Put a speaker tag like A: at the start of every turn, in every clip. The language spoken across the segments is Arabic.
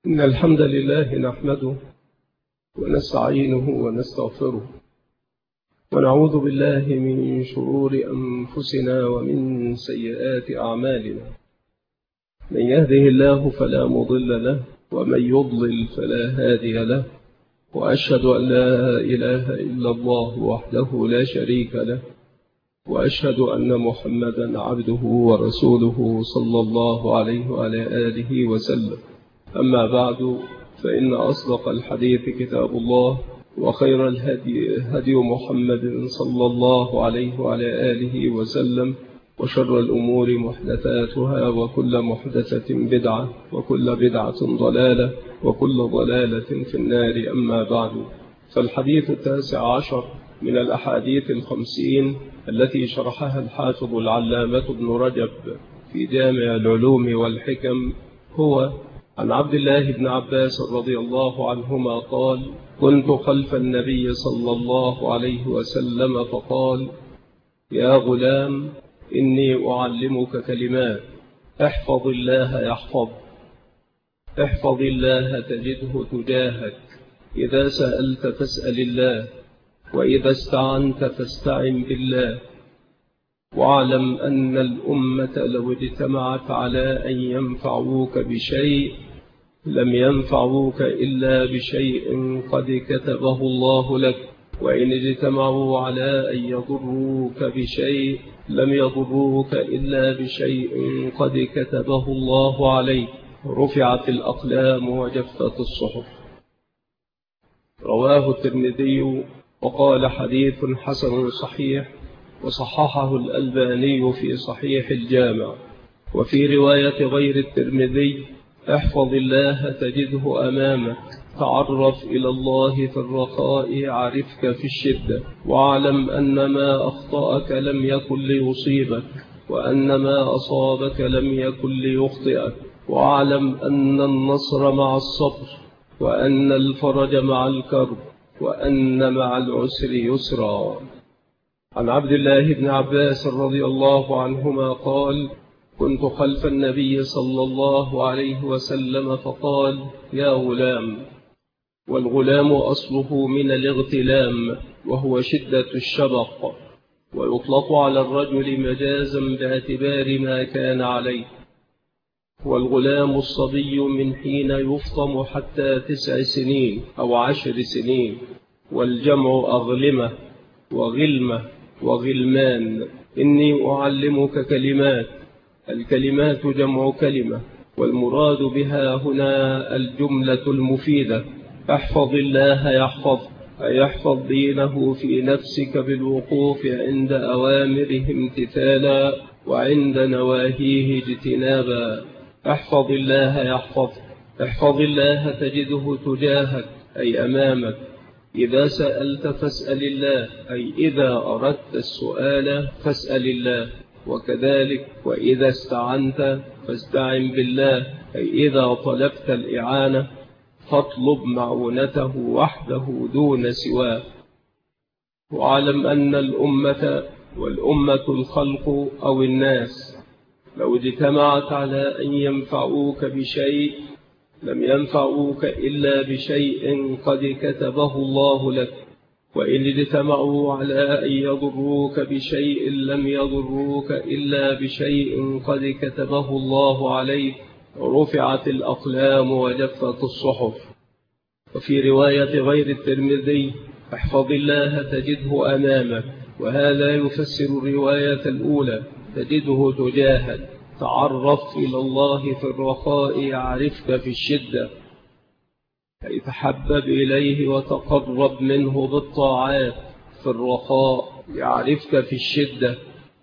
A: إن الحمد لله نحمده ونستعينه ونستغفره ونعوذ بالله من شرور أنفسنا ومن سيئات أعمالنا. من يهده الله فلا مضل له ومن يضلل فلا هادي له، وأشهد أن لا إله إلا الله وحده لا شريك له، وأشهد أن محمدا عبده ورسوله صلى الله عليه وعلى آله وسلم. أما بعد، فإن أصدق الحديث كتاب الله، وخير الهدي هدي محمد صلى الله عليه وعلى آله وسلم، وشر الأمور محدثاتها، وكل محدثة بدعة، وكل بدعة ضلالة، وكل ضلالة في النار. أما بعد، فالحديث 19 من الأحاديث 50 التي شرحها الحافظ العلامة ابن رجب في جامع العلوم والحكم هو عن عبد الله بن عباس رضي الله عنهما قال: كنت خلف النبي صلى الله عليه وسلم فقال: يا غلام، إني أعلمك كلمات، احفظ الله يحفظ، احفظ الله تجده تجاهك، إذا سألت فاسأل الله، وإذا استعنت فاستعن بالله، واعلم أن الأمة لو اجتمعت على أن ينفعوك بشيء لم ينفعوك إلا بشيء قد كتبه الله لك، وإن اجتمعوا على أن يضروك بشيء لم يضروك إلا بشيء قد كتبه الله عليك. رفعت الأقلام وجفت الصحف. رواه الترمذي وقال حديث حسن صحيح، وصححه الألباني في صحيح الجامع. وفي رواية غير الترمذي: احفظ الله تجده أمامك، تعرف إلى الله في الرخاء يعرفك في الشدة، واعلم أن ما أخطأك لم يكن ليصيبك، وأن ما أصابك لم يكن ليخطئك، واعلم أن النصر مع الصبر، وأن الفرج مع الكرب، وأن مع العسر يسرا. عن عبد الله بن عباس رضي الله عنهما قال: كنت خلف النبي صلى الله عليه وسلم فقال: يا غلام. والغلام أصله من الاغتلام، وهو شدة الشبق، ويطلق على الرجل مجازا باعتبار ما كان عليه. والغلام الصبي من حين يفطم حتى 9 سنين أو 10 سنين، والجمع أغلمة وغلمة وغلمان. إني أعلمك كلمات. الكلمات جمع كلمة، والمراد بها هنا الجملة المفيدة. احفظ الله يحفظ، أي احفظ دينه في نفسك بالوقوف عند أوامره امتثالا، وعند نواهيه اجتنابا. احفظ الله يحفظ، احفظ الله تجده تجاهك أي أمامك. إذا سألت فاسأل الله، أي إذا أردت السؤال فاسأل الله. وكذلك وإذا استعنت فاستعن بالله، أي إذا طلبت الإعانة فاطلب معونته وحده دون سواه. واعلم أن الأمة، والأمة الخلق أو الناس، لو اجتمعت على أن ينفعوك بشيء لم ينفعوك إلا بشيء قد كتبه الله لك، وإن اجتمعوا على أن يضروك بشيء لم يضروك إلا بشيء قد كتبه الله عليك. رفعت الأقلام وجفت الصحف. وفي رواية غير الترمذي: احفظ الله تجده أمامك، وهذا يفسر الرواية الأولى: تجده تجاهك، تعرف إلى الله في الرخاء يعرفك في الشدة، أي تحبب إليه وتقرب منه بالطاعات في الرخاء، يعرفك في الشدة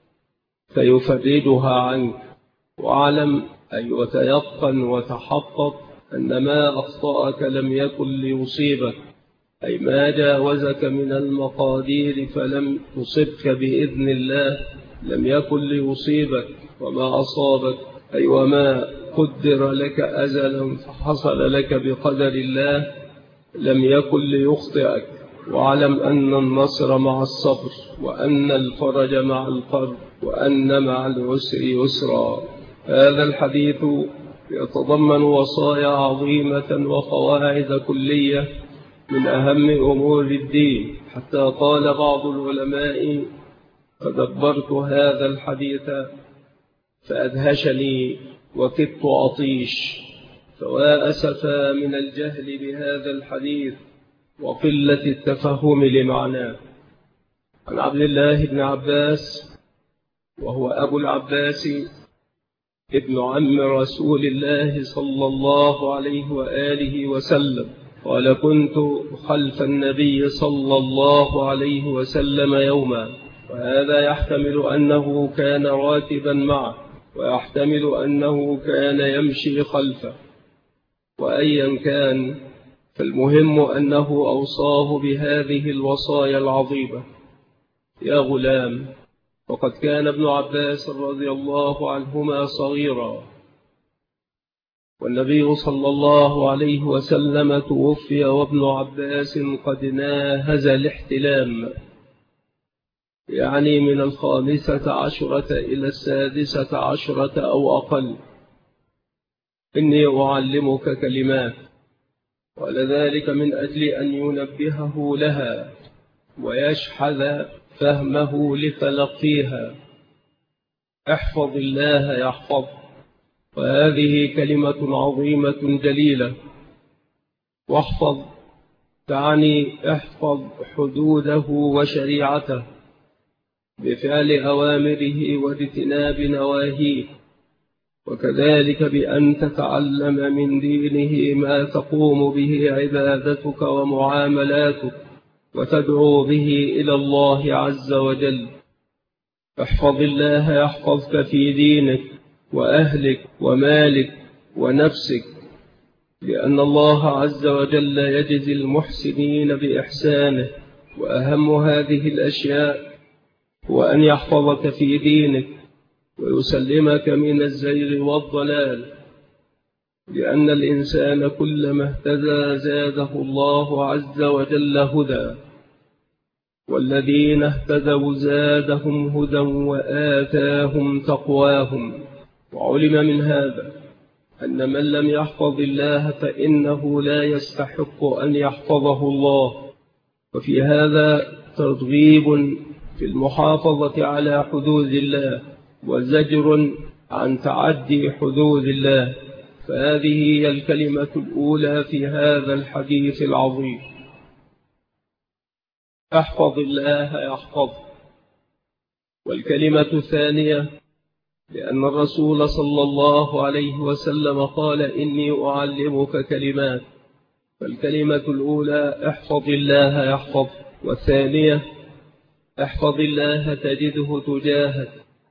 A: فيفرجها عنك. واعلم أي وتيقن وتحقق أن ما أخطأك لم يكن ليصيبك، أي ما جاوزك من المقادير فلم تصبك بإذن الله لم يكن ليصيبك، وما أصابك أي وما قدر لك أزلا فحصل لك بقدر الله لم يكن ليخطئك. واعلم أن النصر مع الصبر، وأن الفرج مع القرب، وأن مع العسر يسرا. هذا الحديث يتضمن وصايا عظيمة وقواعد كلية من أهم أمور الدين، حتى قال بعض العلماء: تدبرت هذا الحديث فأدهشني وكدت أطيش، فوا أسفا من الجهل بهذا الحديث وقلة التفهم لمعناه. عن عبد الله بن عباس، وهو أبو العباس ابن عم رسول الله صلى الله عليه وآله وسلم، قال: كنت خلف النبي صلى الله عليه وسلم يوما، وهذا يحتمل أنه كان راتبا معه، ويحتمل أنه كان يمشي خلفه، وأيا كان فالمهم أنه أوصاه بهذه الوصايا العظيمة: يا غلام، وقد كان ابن عباس رضي الله عنهما صغيرا، والنبي صلى الله عليه وسلم توفي وابن عباس قد ناهز الاحتلام، يعني من 15 إلى 16 أو أقل. إني أعلمك كلمات، ولذلك من أجل أن ينبهه لها ويشحذ فهمه لتلقيها. احفظ الله يحفظ، وهذه كلمة عظيمة جليلة. واحفظ تعني احفظ حدوده وشريعته بفعل أوامره واجتناب نواهيه، وكذلك بأن تتعلم من دينه ما تقوم به عبادتك ومعاملاتك وتدعو به إلى الله عز وجل. احفظ الله يحفظك في دينك وأهلك ومالك ونفسك، لأن الله عز وجل يجزي المحسنين بإحسانه، وأهم هذه الأشياء هو أن يحفظك في دينك ويسلمك من الزيغ والضلال، لأن الإنسان كلما اهتدى زاده الله عز وجل هدى، والذين اهتدوا زادهم هدى وآتاهم تقواهم. وعلم من هذا أن من لم يحفظ الله فإنه لا يستحق أن يحفظه الله، وفي هذا ترغيب في المحافظة على حدود الله وزجر عن تعدي حدود الله، فهذه هي الكلمة الأولى في هذا الحديث العظيم: احفظ الله يحفظ. والكلمة الثانية لأن الرسول صلى الله عليه وسلم قال: إني أعلمك كلمات، فالكلمة الأولى احفظ الله يحفظ، والثانية احفظ الله تجده تجاهك.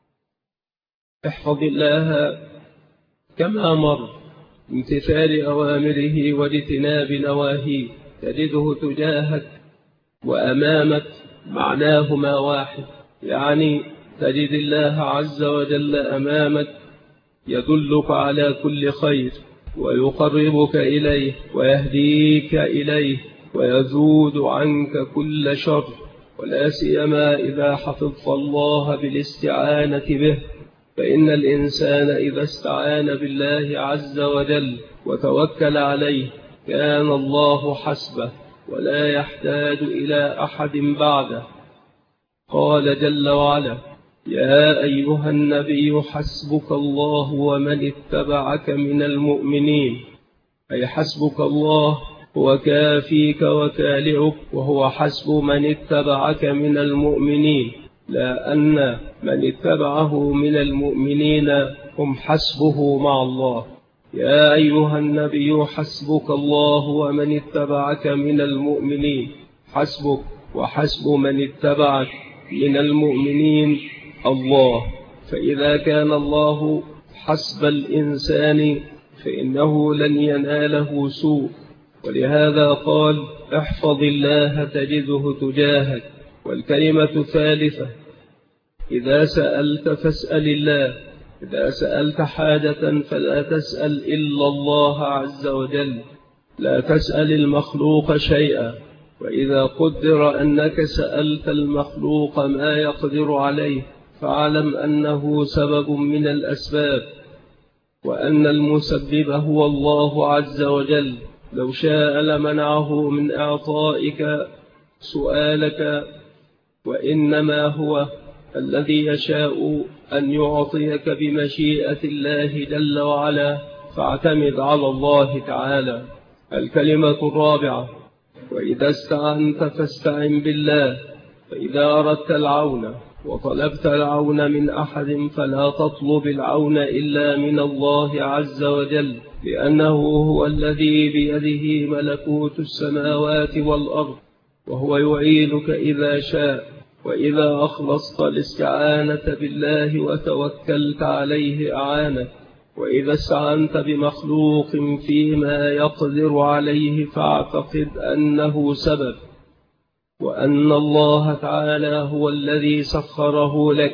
A: احفظ الله كما مر امتثال أوامره واجتناب نواهيه، تجده تجاهك وأمامك معناهما واحد، يعني تجد الله عز وجل أمامك يدلك على كل خير ويقربك إليه ويهديك إليه ويزود عنك كل شر، ولا سيما إذا حفظت الله بالاستعانة به، فإن الإنسان إذا استعان بالله عز وجل وتوكل عليه كان الله حسبه ولا يحتاج إلى أحد بعده. قال جل وعلا: يا أيها النبي حسبك الله ومن اتبعك من المؤمنين، أي حسبك الله هو كافيك وكالعك، وهو حسب من اتبعك من المؤمنين، لا أن من اتبعه من المؤمنين هم حسبه مع الله. يا أيها النبي حسبك الله ومن اتبعك من المؤمنين، حسبك وحسب من اتبعك من المؤمنين الله، فإذا كان الله حسب الإنسان فإنه لن يناله سوء، ولهذا قال: احفظ الله تجده تجاهك. والكلمة الثالثة: إذا سألت فاسأل الله، إذا سألت حاجة فلا تسأل إلا الله عز وجل، لا تسأل المخلوق شيئا، وإذا قدر أنك سألت المخلوق ما يقدر عليه فاعلم أنه سبب من الأسباب، وأن المسبب هو الله عز وجل، لو شاء لمنعه من إعطائك سؤالك، وإنما هو الذي يشاء أن يعطيك بمشيئة الله جل وعلا، فاعتمد على الله تعالى. الكلمة الرابعة: وإذا استعنت فاستعن بالله، فإذا أردت العون وطلبت العون من أحد فلا تطلب العون إلا من الله عز وجل، لأنه هو الذي بيده ملكوت السماوات والأرض، وهو يعينك إذا شاء. وإذا أخلصت الاستعانة بالله وتوكلت عليه أعانك. وإذا استعنت بمخلوق فيما يقدر عليه فاعتقد أنه سبب، وأن الله تعالى هو الذي سخره لك.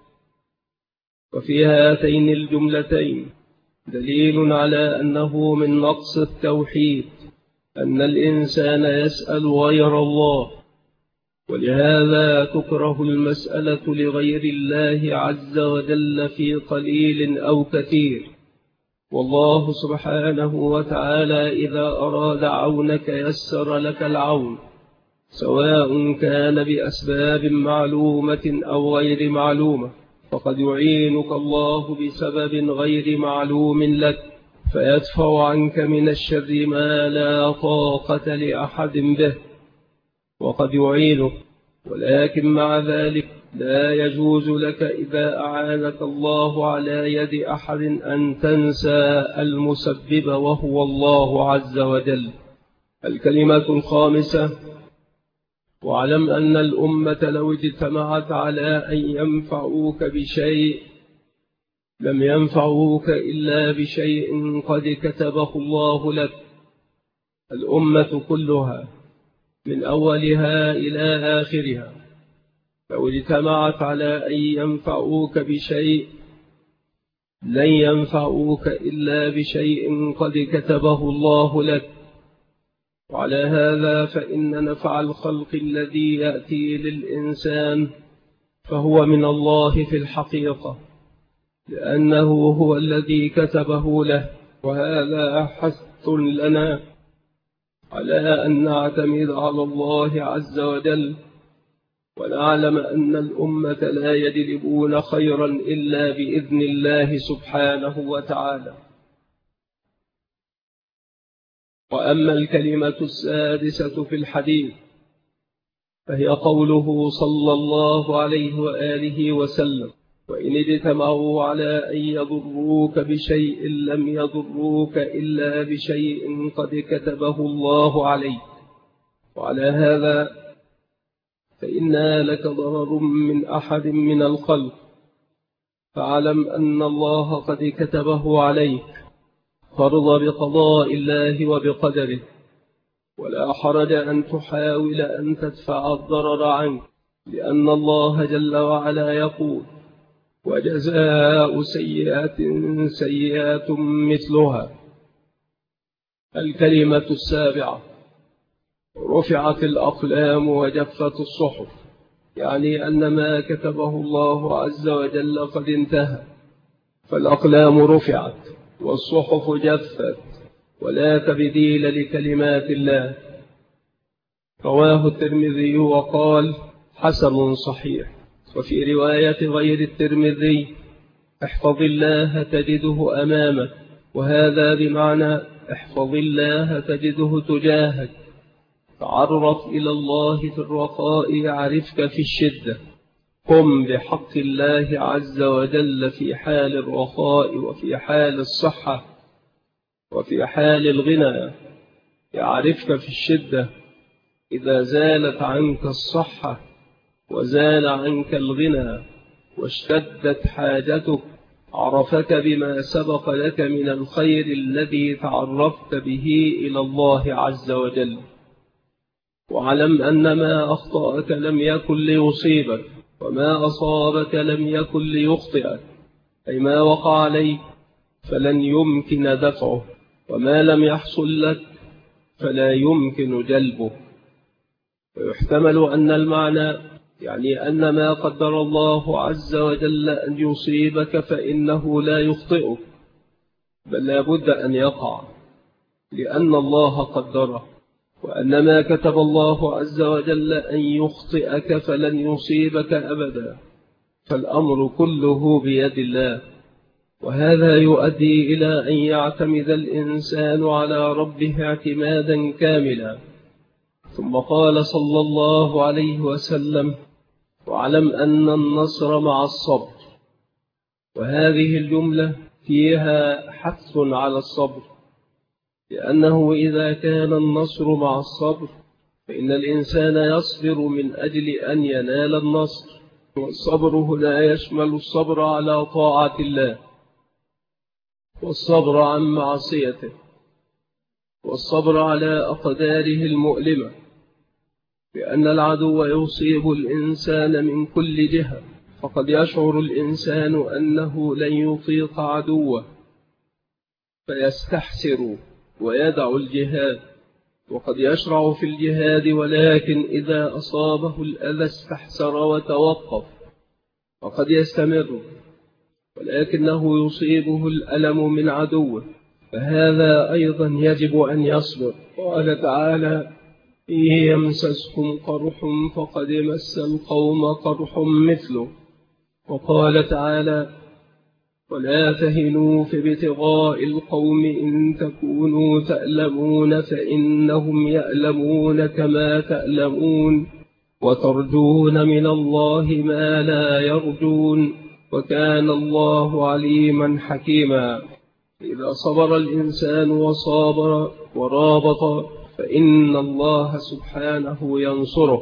A: وفي هاتين الجملتين دليل على أنه من نقص التوحيد أن الإنسان يسأل غير الله، ولهذا تكره المسألة لغير الله عز وجل في قليل أو كثير. والله سبحانه وتعالى إذا أراد عونك يسر لك العون، سواء كان بأسباب معلومة أو غير معلومة، فقد يعينك الله بسبب غير معلوم لك، فيدفع عنك من الشر ما لا طاقة لأحد به، وقد يعينك. ولكن مع ذلك لا يجوز لك إذا أعانك الله على يد أحد أن تنسى المسبب وهو الله عز وجل. الكلمة الخامسة: واعلم أن الأمة لو اجتمعت على أن ينفعوك بشيء لم ينفعوك إلا بشيء قد كتبه الله لك. الأمة كلها من أولها إلى آخرها لو اجتمعت على أن ينفعوك بشيء لن ينفعوك إلا بشيء قد كتبه الله لك. وعلى هذا فإن نفع الخلق الذي يأتي للإنسان فهو من الله في الحقيقة، لأنه هو الذي كتبه له. وهذا حث لنا على أن نعتمد على الله عز وجل، ونعلم أن الأمة لا يجلبون خيرا إلا بإذن الله سبحانه وتعالى. وأما الكلمة السادسة في الحديث فهي قوله صلى الله عليه وآله وسلم: وإن اجتمعوا على أن يضروك بشيء لم يضروك إلا بشيء قد كتبه الله عليك. وعلى هذا فإن لك ضرر من أحد من الخلق فاعلم أن الله قد كتبه عليك، فارض بقضاء الله وبقدره، ولا حرج أن تحاول أن تدفع الضرر عنك، لأن الله جل وعلا يقول: وجزاء سيئات سيئات مثلها. الكلمة السابعة: رفعت الأقلام وجفت الصحف، يعني أن ما كتبه الله عز وجل قد انتهى، فالأقلام رفعت والصحف جفت، ولا تبديل لكلمات الله. رواه الترمذي وقال: حسن صحيح. وفي رواية غير الترمذي: احفظ الله تجده أمامك، وهذا بمعنى احفظ الله تجده تجاهك، تعرف إلى الله في الرخاء يعرفك في الشدة. قم بحق الله عز وجل في حال الرخاء وفي حال الصحة وفي حال الغنى، يعرفك في الشدة. إذا زالت عنك الصحة وزال عنك الغنى واشتدت حاجتك عرفك بما سبق لك من الخير الذي تعرفت به إلى الله عز وجل. واعلم أن ما أخطأك لم يكن ليصيبك، وما أصابك لم يكن ليخطئك، أي ما وقع عليك فلن يمكن دفعه، وما لم يحصل لك فلا يمكن جلبه. ويحتمل أن المعنى يعني أن ما قدر الله عز وجل أن يصيبك فإنه لا يخطئك، بل لا بد أن يقع، لأن الله قدره، وأن ما كتب الله عز وجل أن يخطئك فلن يصيبك أبدا، فالأمر كله بيد الله. وهذا يؤدي إلى أن يعتمد الإنسان على ربه اعتمادا كاملا. ثم قال صلى الله عليه وسلم: واعلم أن النصر مع الصبر. وهذه الجملة فيها حث على الصبر، لأنه إذا كان النصر مع الصبر فإن الإنسان يصبر من أجل أن ينال النصر. والصبر هنا يشمل الصبر على طاعة الله، والصبر عن معصيته، والصبر على أقداره المؤلمة، لأن العدو يصيب الإنسان من كل جهة، فقد يشعر الإنسان أنه لن يطيق عدوه فيستحسر ويدع الجهاد، وقد يشرع في الجهاد ولكن إذا أصابه الأذى استحسر وتوقف، وقد يستمر ولكنه يصيبه الألم من عدوه، فهذا أيضا يجب أن يصبر. قال تعالى: إن يمسسكم قرح فقد مس القوم قرح مثله. وقال تعالى: ولا تهنوا في ابتغاء القوم إن تكونوا تألمون فإنهم يألمون كما تألمون وترجون من الله ما لا يرجون وكان الله عليما حكيما. إذا صبر الإنسان وصابر ورابط فإن الله سبحانه ينصره.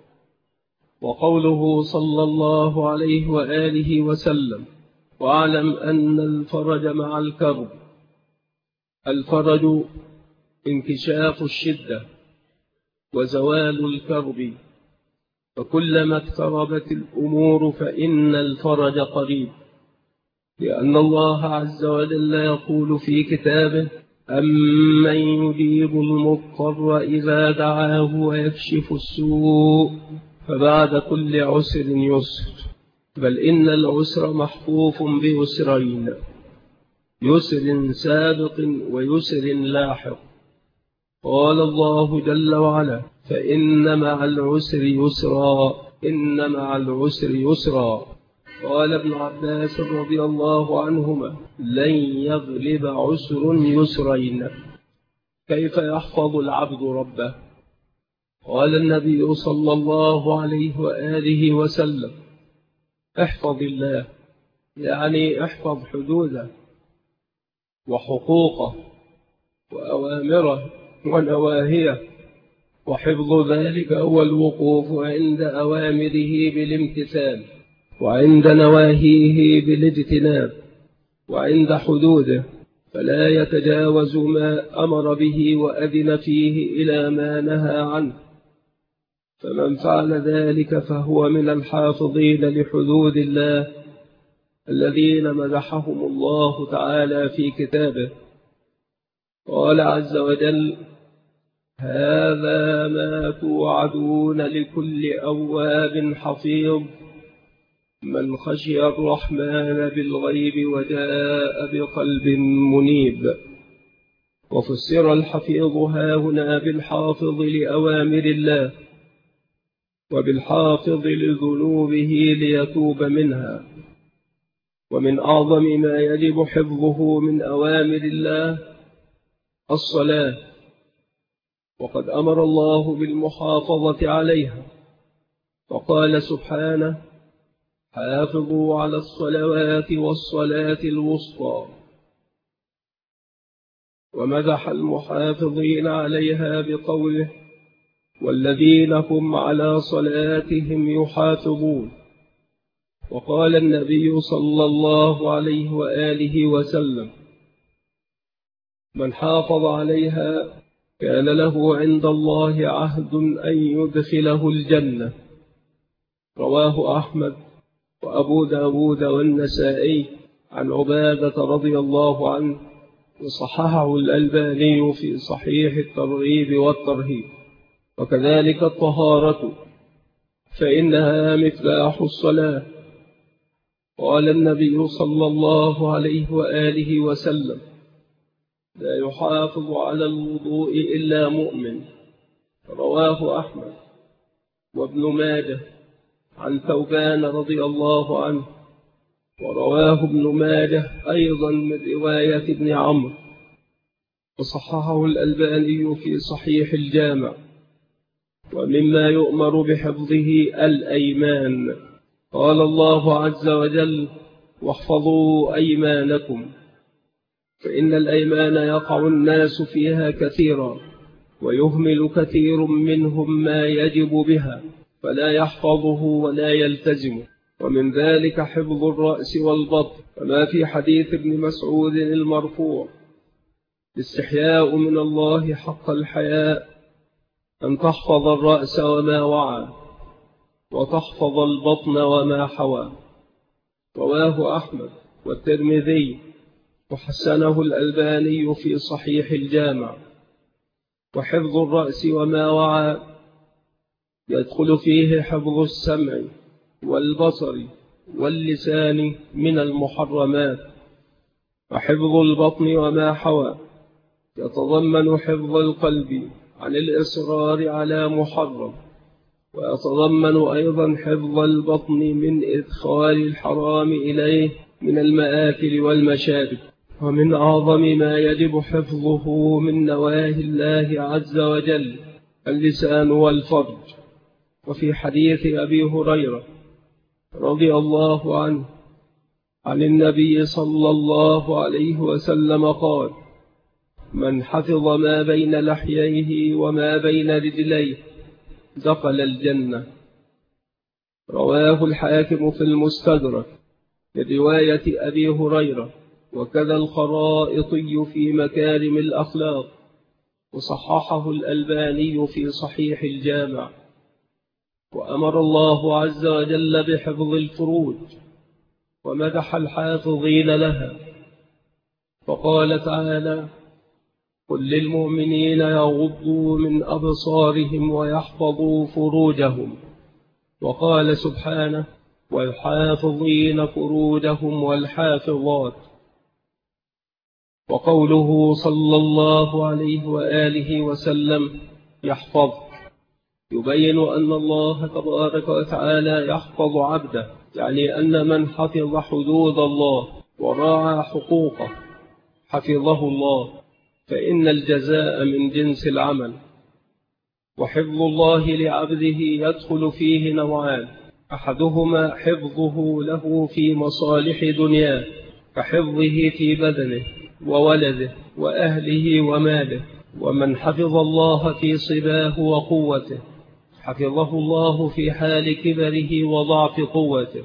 A: وقوله صلى الله عليه وآله وسلم: واعلم أن الفرج مع الكرب. الفرج انكشاف الشدة وزوال الكرب، فكلما اقتربت الأمور فإن الفرج قريب، لأن الله عز وجل يقول في كتابه: أمن يجيب المضطر إذا دعاه ويكشف السوء فبعد كل عسر يسر. بل إن العسر محفوف بيسرين: يسر سابق ويسر لاحق. قال الله جل وعلا: فإن مع العسر يسرا إن مع العسر يسرا. قال ابن عباس رضي الله عنهما: لن يغلب عسر يسرين. كيف يحفظ العبد ربه؟ قال النبي صلى الله عليه وآله وسلم: احفظ الله، يعني احفظ حدوده وحقوقه وأوامره ونواهيه، وحفظ ذلك هو الوقوف عند أوامره بالامتثال، وعند نواهيه بالاجتناب، وعند حدوده فلا يتجاوز ما أمر به وأذن فيه إلى ما نهى عنه، فمن فعل ذلك فهو من الحافظين لحدود الله الذين مدحهم الله تعالى في كتابه. قال عز وجل: هذا ما توعدون لكل أواب حفيظ من خشي الرحمن بالغيب وجاء بقلب منيب. وفسر الحفيظ هاهنا بالحافظ لأوامر الله، وبالحافظ لذنوبه ليتوب منها. ومن أعظم ما يجب حفظه من أوامر الله الصلاة، وقد أمر الله بالمحافظة عليها، فقال سبحانه: حافظوا على الصلوات والصلاة الوسطى. ومدح المحافظين عليها بقوله: والذين هم على صلاتهم يحافظون. وقال النبي صلى الله عليه وآله وسلم: من حافظ عليها كان له عند الله عهد أن يدخله الجنة. رواه أحمد وأبو داود والنسائي عن عبادة رضي الله عنه، وصححه الألباني في صحيح الترغيب والترهيب. وكذلك الطهارة فإنها مفتاح الصلاة. قال النبي صلى الله عليه وآله وسلم: لا يحافظ على الوضوء إلا مؤمن. رواه أحمد وابن ماجه عن ثوبان رضي الله عنه، ورواه ابن ماجه أيضا من رواية ابن عمرو، وصححه الألباني في صحيح الجامع. ومما يؤمر بحفظه الأيمان. قال الله عز وجل: واحفظوا أيمانكم، فإن الأيمان يقع الناس فيها كثيرا، ويهمل كثير منهم ما يجب بها، فلا يحفظه ولا يلتزمه. ومن ذلك حفظ الرأس والبطن، كما في حديث ابن مسعود المرفوع: الاستحياء من الله حق الحياء أن تحفظ الرأس وما وعى، وتحفظ البطن وما حوى. رواه أحمد والترمذي، وحسنه الألباني في صحيح الجامع. وحفظ الرأس وما وعى يدخل فيه حفظ السمع والبصر واللسان من المحرمات. وحفظ البطن وما حوى يتضمن حفظ القلب عن الإصرار على محرم، ويتضمن أيضا حفظ البطن من إدخال الحرام إليه من المآكل والمشارب. ومن أعظم ما يجب حفظه من نواهي الله عز وجل اللسان والفرج. وفي حديث أبي هريرة رضي الله عنه عن النبي صلى الله عليه وسلم قال: من حفظ ما بين لحييه وما بين رجليه دخل الجنة. رواه الحاكم في المستدرك برواية أبي هريرة، وكذا الخرائطي في مكارم الأخلاق، وصححه الألباني في صحيح الجامع. وأمر الله عز وجل بحفظ الفروج، ومدح الحافظين لها، فقال تعالى: قل للمؤمنين يغضوا من أبصارهم ويحفظوا فروجهم. وقال سبحانه: والحافظين فروجهم والحافظات. وقوله صلى الله عليه وآله وسلم: يحفظ، يبين أن الله تبارك وتعالى يحفظ عبده، يعني أن من حفظ حدود الله وراعى حقوقه حفظه الله، فإن الجزاء من جنس العمل. وحفظ الله لعبده يدخل فيه نوعان: أحدهما حفظه له في مصالح دنياه، كحفظه في بدنه وولده وأهله وماله. ومن حفظ الله في صباه وقوته حفظه الله في حال كبره وضعف قوته،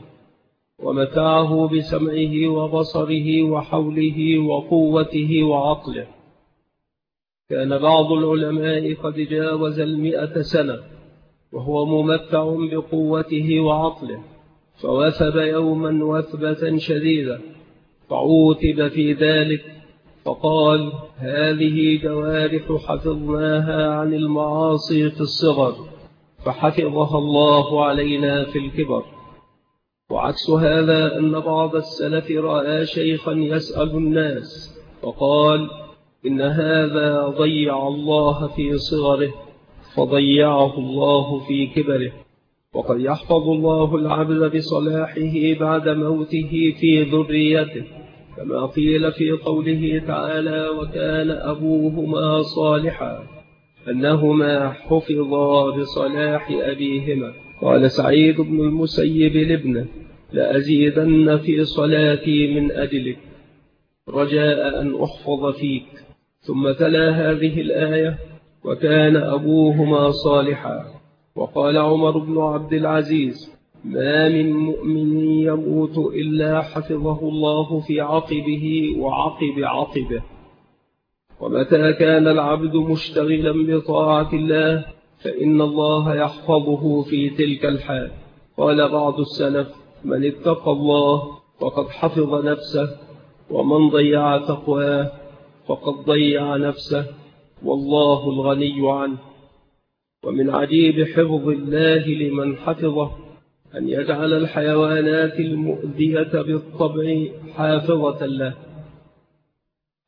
A: ومتعه بسمعه وبصره وحوله وقوته وعقله. كان بعض العلماء قد جاوز 100 سنة وهو ممتع بقوته وعقله، فوثب يوما وثبة شديدة، فعوتب في ذلك، فقال: هذه جوارح حفظناها عن المعاصي في الصغر، فحفظها الله علينا في الكبر. وعكس هذا أن بعض السلف رأى شيخا يسأل الناس فقال: إن هذا ضيع الله في صغره فضيعه الله في كبره. وقد يحفظ الله العبد بصلاحه بعد موته في ذريته، كما قيل في قوله تعالى: وكان أبوهما صالحا، أنهما حفظا بصلاح أبيهما. قال سعيد بن المسيب لابنه: لأزيدن في صلاتي من أجلك رجاء أن أحفظ فيك. ثم تلا هذه الآية: وكان أبوهما صالحا. وقال عمر بن عبد العزيز: ما من مؤمن يموت إلا حفظه الله في عقبه وعقب عقبه. ومتى كان العبد مشتغلا بطاعة الله فإن الله يحفظه في تلك الحال. قال بعض السلف: من اتقى الله فقد حفظ نفسه، ومن ضيع تقواه فقد ضيع نفسه، والله الغني عنه. ومن عجيب حفظ الله لمن حفظه أن يجعل الحيوانات المؤذية بالطبع حافظة له،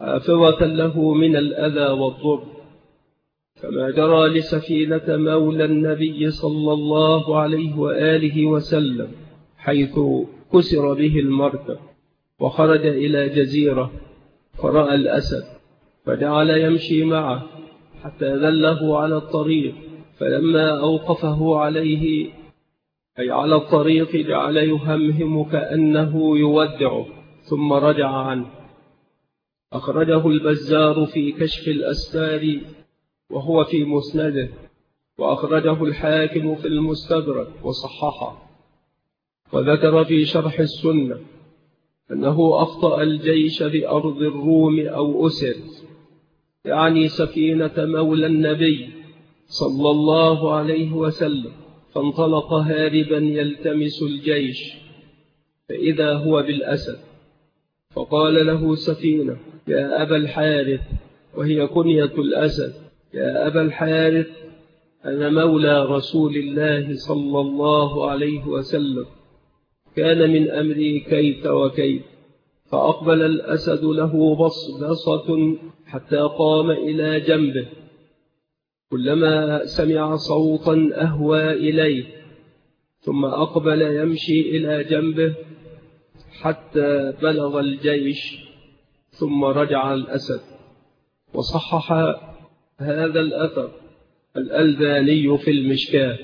A: حافظة له من الأذى والضر، كما جرى لسفينة مولى النبي صلى الله عليه وآله وسلم، حيث كسر به المركب وخرج إلى جزيرة فرأى الأسد فجعل يمشي معه حتى دله على الطريق، فلما أوقفه عليه أي على الطريق جعل يهمهم كأنه يودعه ثم رجع عنه. أخرجه البزار في كشف الأسفار وهو في مسنده، وأخرجه الحاكم في المستدرك وصححه. وذكر في شرح السنة أنه أخطأ الجيش بأرض الروم أو أسر، يعني سفينة مولى النبي صلى الله عليه وسلم، فانطلق هاربا يلتمس الجيش، فإذا هو بالأسد، فقال له سفينة: يا أبا الحارث، وهي كنية الأسد: يا أبا الحارث، أنا مولى رسول الله صلى الله عليه وسلم، كان من أمري كيت وكيت. فأقبل الأسد له بصبصة حتى قام إلى جنبه، كلما سمع صوتا أهوى إليه، ثم أقبل يمشي إلى جنبه حتى بلغ الجيش، ثم رجع الأسد. وصحح هذا الأثر الألباني في المشكاة.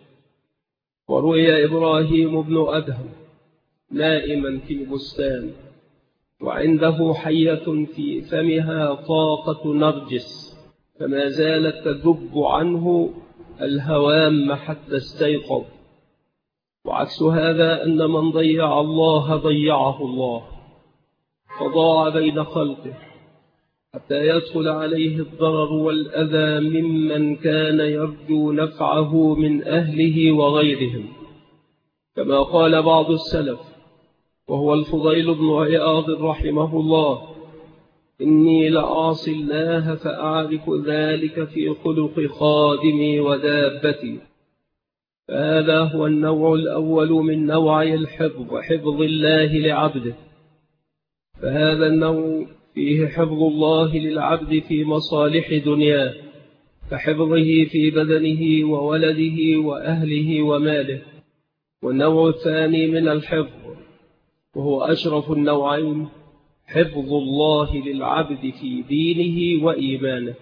A: وروي إبراهيم بن أدهم نائما في بستان، وعنده حية في فمها طاقة نرجس، فما زالت تذب عنه الهوام حتى استيقظ. وعكس هذا أن من ضيع الله ضيعه الله، فضاع بين خلقه حتى يدخل عليه الضرر والأذى ممن كان يرجو نفعه من أهله وغيرهم، كما قال بعض السلف وهو الفضيل بن عياض رحمه الله: إني لأعصي الله فأعرف ذلك في خلق خادمي ودابتي. فهذا هو النوع الأول من نوعي الحفظ، حفظ الله لعبده. فهذا النوع فيه حفظ الله للعبد في مصالح دنياه، كحفظه في بدنه وولده وأهله وماله. والنوع الثاني من الحفظ وهو أشرف النوعين، حفظ الله للعبد في دينه وإيمانه،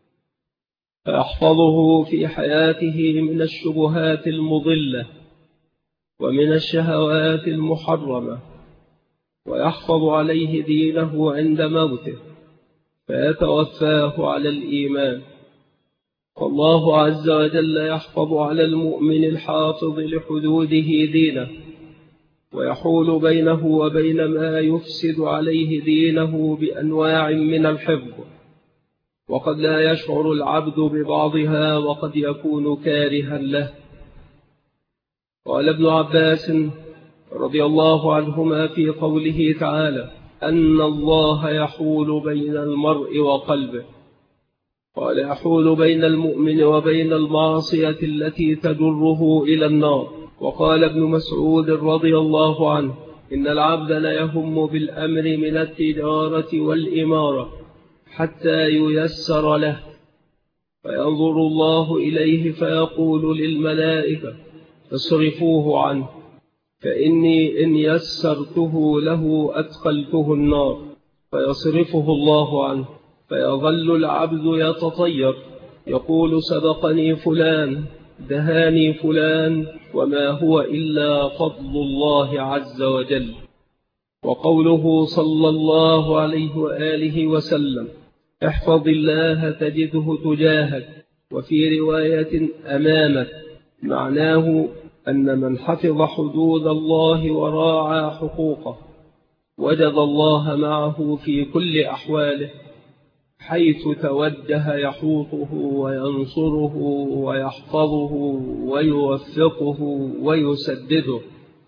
A: فيحفظه في حياته من الشبهات المضلة ومن الشهوات المحرمة، ويحفظ عليه دينه عند موته، فيتوفاه على الإيمان. فالله عز وجل يحفظ على المؤمن الحافظ لحدوده دينه، ويحول بينه وبين ما يفسد عليه دينه بأنواع من الحفظ، وقد لا يشعر العبد ببعضها وقد يكون كارها له. قال ابن عباس رضي الله عنهما في قوله تعالى: أن الله يحول بين المرء وقلبه، قال: يحول بين المؤمن وبين المعصية التي تجره إلى النار. وقال ابن مسعود رضي الله عنه: إن العبد ليهم بالأمر من التجارة والإمارة حتى ييسر له، فينظر الله إليه فيقول للملائكة: اصرفوه عنه، فإني إن يسرته له أدخلته النار، فيصرفه الله عنه، فيظل العبد يتطير يقول: سبقني فلان، دهاني فلان، وما هو إلا فضل الله عز وجل. وقوله صلى الله عليه وآله وسلم: احفظ الله تجده تجاهك، وفي رواية أمامك، معناه أن من حفظ حدود الله وراعى حقوقه وجد الله معه في كل أحواله، حيث توجه يحوطه وينصره ويحفظه ويوفقه ويسدده.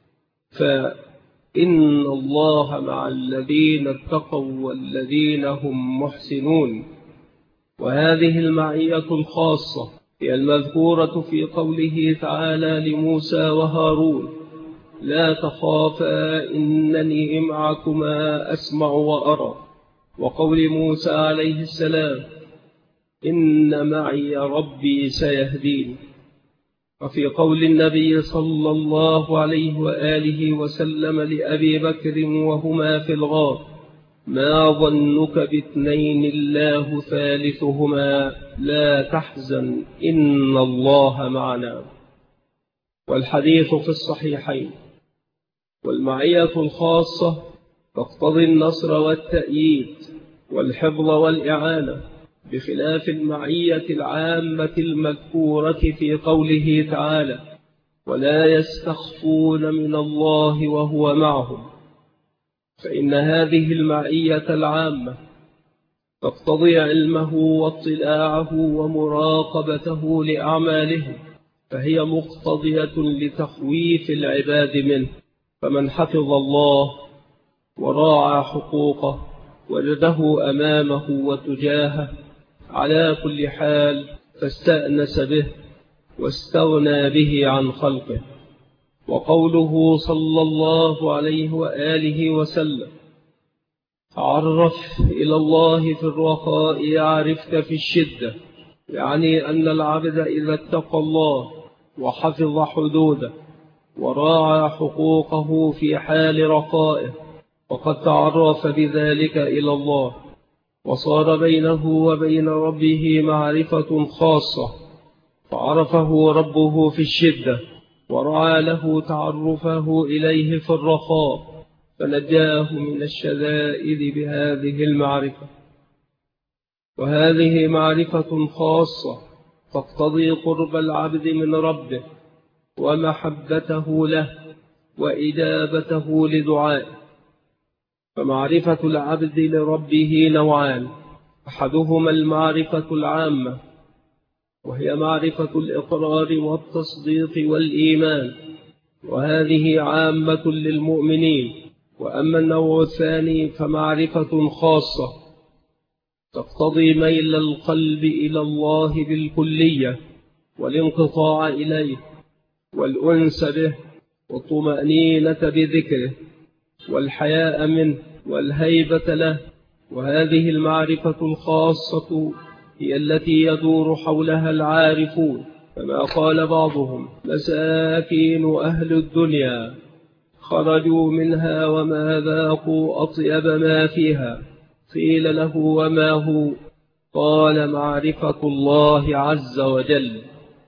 A: فإن الله مع الذين اتقوا والذين هم محسنون. وهذه المعية الخاصة هي المذكورة في قوله تعالى لموسى وهارون: لا تخافا إنني معكما أسمع وأرى. وقول موسى عليه السلام: إن معي ربي سيهدين. وفي قول النبي صلى الله عليه وآله وسلم لأبي بكر وهما في الغار: ما ظنك باثنين الله ثالثهما لا تحزن إن الله معنا. والحديث في الصحيحين. والمعية الخاصة تقتضي النصر والتأييد والحفظ والإعانة، بخلاف المعية العامة المذكورة في قوله تعالى: ولا يستخفون من الله وهو معهم. فإن هذه المعية العامة تقتضي علمه واطلاعه ومراقبته لأعمالهم، فهي مقتضية لتخويف العباد منه. فمن حفظ الله وراعى حقوقه وجده أمامه وتجاهه على كل حال، فاستأنس به واستغنى به عن خلقه. وقوله صلى الله عليه وآله وسلم: تعرف إلى الله في الرخاء يعرفك في الشدة، يعني أن العبد إذا اتقى الله وحفظ حدوده وراعى حقوقه في حال رخائه وقد تعرف بذلك إلى الله، وصار بينه وبين ربه معرفة خاصة، فعرفه ربه في الشدة ورعى له تعرفه إليه في الرخاء، فنجاه من الشدائد بهذه المعرفة. وهذه معرفة خاصة تقتضي قرب العبد من ربه ومحبته له وإجابته لدعائه. فمعرفة العبد لربه نوعان: أحدهما المعرفة العامة، وهي معرفة الإقرار والتصديق والإيمان، وهذه عامة للمؤمنين. وأما النوع الثاني فمعرفة خاصة تقتضي ميل القلب إلى الله بالكلية والانقطاع إليه والأنس به والطمأنينة بذكره والحياء منه والهيبة له. وهذه المعرفة الخاصة هي التي يدور حولها العارفون، كما قال بعضهم: مساكين أهل الدنيا خرجوا منها وما ذاقوا أطيب ما فيها. قيل له: وما هو؟ قال: معرفة الله عز وجل.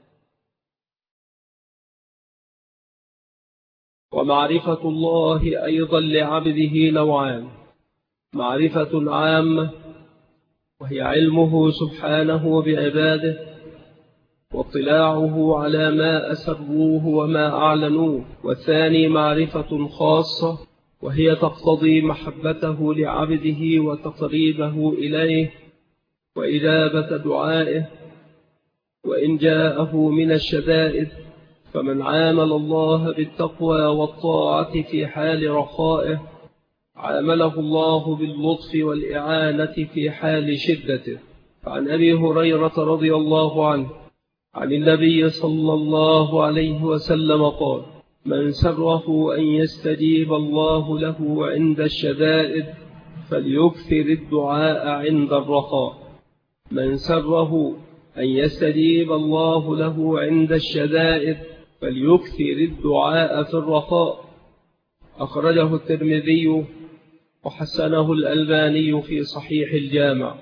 A: ومعرفة الله أيضا لعبده نوعان: معرفة عامة، وهي علمه سبحانه بعباده واطلاعه على ما أسروه وما أعلنوه. والثاني معرفة خاصة، وهي تقتضي محبته لعبده وتقريبه إليه وإجابة دعائه وإن جاءه من الشدائد. فمن عامل الله بالتقوى والطاعة في حال رخائه عامله الله باللطف والإعانة في حال شدته. عن أبي هريرة رضي الله عنه عن النبي صلى الله عليه وسلم قال: من سره أن يستجيب الله له عند الشدائد فليكثر الدعاء عند الرخاء. من سره أن يستجيب الله له عند الشدائد فليكثر الدعاء في الرخاء. أخرجه الترمذي وحسنه الألباني في صحيح الجامع.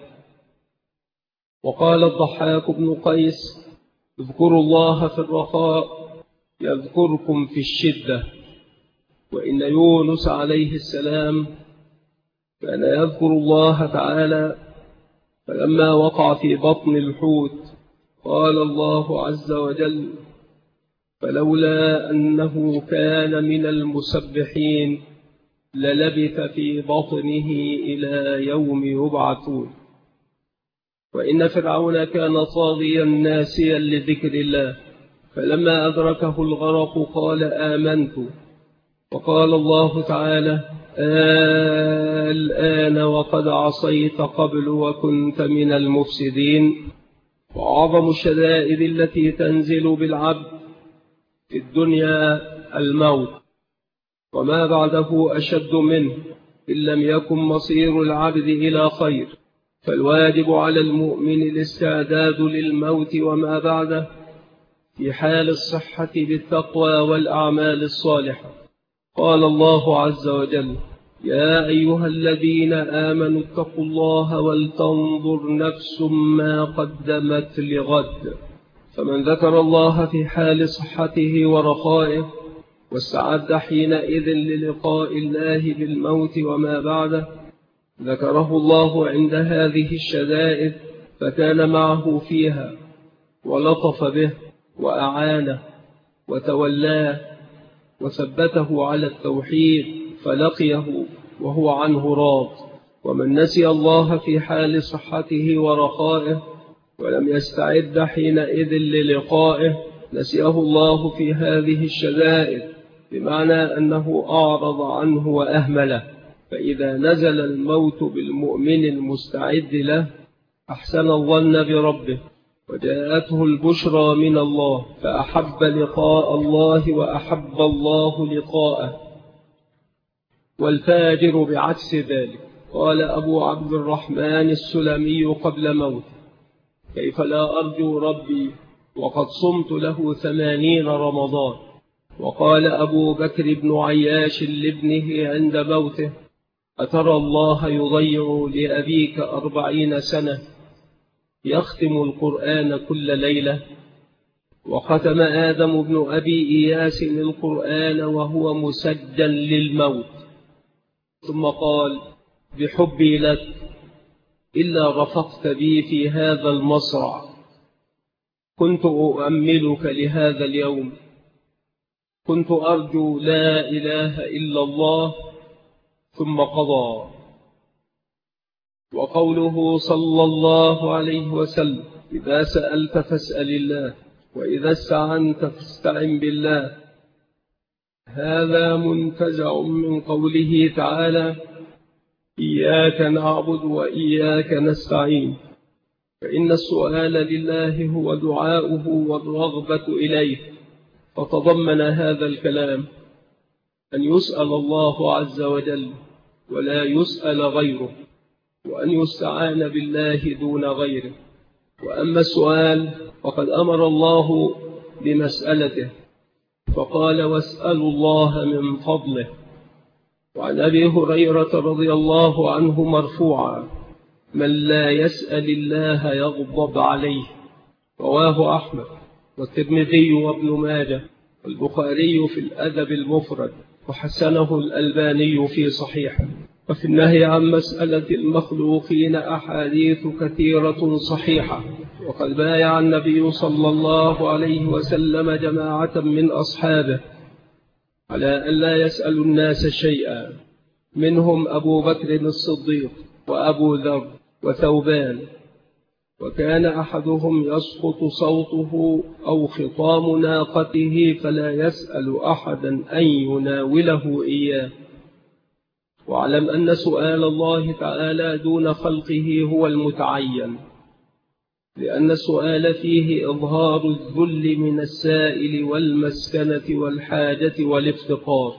A: وقال الضحاك بن قيس: اذكروا الله في الرخاء يذكركم في الشدة. وإن يونس عليه السلام كان يذكر الله تعالى، فلما وقع في بطن الحوت قال الله عز وجل: فلولا أنه كان من المسبحين للبث في بطنه إلى يوم يبعثون. وإن فرعون كان طاغيا ناسيا لذكر الله، فلما أدركه الغرق قال: آمنت. وقال الله تعالى: الآن وقد عصيت قبل وكنت من المفسدين. وأعظم الشدائد التي تنزل بالعبد في الدنيا الموت، وما بعده أشد منه، إن لم يكن مصير العبد إلى خير، فالواجب على المؤمن الاستعداد للموت وما بعده في حال الصحة بالتقوى والأعمال الصالحة. قال الله عز وجل: يا أيها الذين آمنوا اتقوا الله ولتنظر نفس ما قدمت لغد. فمن ذكر الله في حال صحته ورخائه واستعد حينئذ للقاء الله بالموت وما بعده، ذكره الله عند هذه الشدائد فكان معه فيها ولطف به وأعانه وتولاه وثبته على التوحيد فلقيه وهو عنه راض. ومن نسي الله في حال صحته ورخائه ولم يستعد حينئذ للقائه نسيه الله في هذه الشدائد، بمعنى أنه أعرض عنه وأهمله. فإذا نزل الموت بالمؤمن المستعد له أحسن الظن بربه وجاءته البشرى من الله فأحب لقاء الله وأحب الله لقاءه. والفاجر بعكس ذلك. قال أبو عبد الرحمن السلمي قبل موته: كيف لا أرجو ربي وقد صمت له 80 رمضان. وقال أبو بكر بن عياش لابنه عند موته: أترى الله يضيع لأبيك 40 سنة يختم القرآن كل ليلة؟ وختم آدم بن أبي إياس القرآن وهو مسجل للموت. ثم قال: بحبي لك إلا رفقت بي في هذا المصرع كنت أؤملك لهذا اليوم، كنت أرجو لا إله إلا الله. ثم قضى. وقوله صلى الله عليه وسلم: إذا سألت فاسأل الله وإذا استعنت فاستعن بالله، هذا منتزع من قوله تعالى: إياك نعبد وإياك نستعين. فإن السؤال لله هو دعاؤه والرغبة إليه، فتضمن هذا الكلام أن يسأل الله عز وجل ولا يسأل غيره، وأن يستعان بالله دون غيره. وأما السؤال فقد أمر الله بمسألته فقال: واسألوا الله من فضله. وعن أبي هريرة رضي الله عنه مرفوعا: من لا يسأل الله يغضب عليه. رواه أحمد والترمذي وابن ماجه والبخاري في الأدب المفرد، وحسنه الألباني في صحيحه. وفي النهي عن مسألة المخلوقين أحاديث كثيرة صحيحة. وقد بايع النبي صلى الله عليه وسلم جماعة من أصحابه على أن لا يسأل الناس شيئا، منهم أبو بكر الصديق وأبو ذر وثوبان. وكان أحدهم يسقط صوته أو خطام ناقته فلا يسأل أحدا أن يناوله إياه. واعلم أن سؤال الله تعالى دون خلقه هو المتعين، لأن السؤال فيه إظهار الذل من السائل والمسكنة والحاجة والافتقار،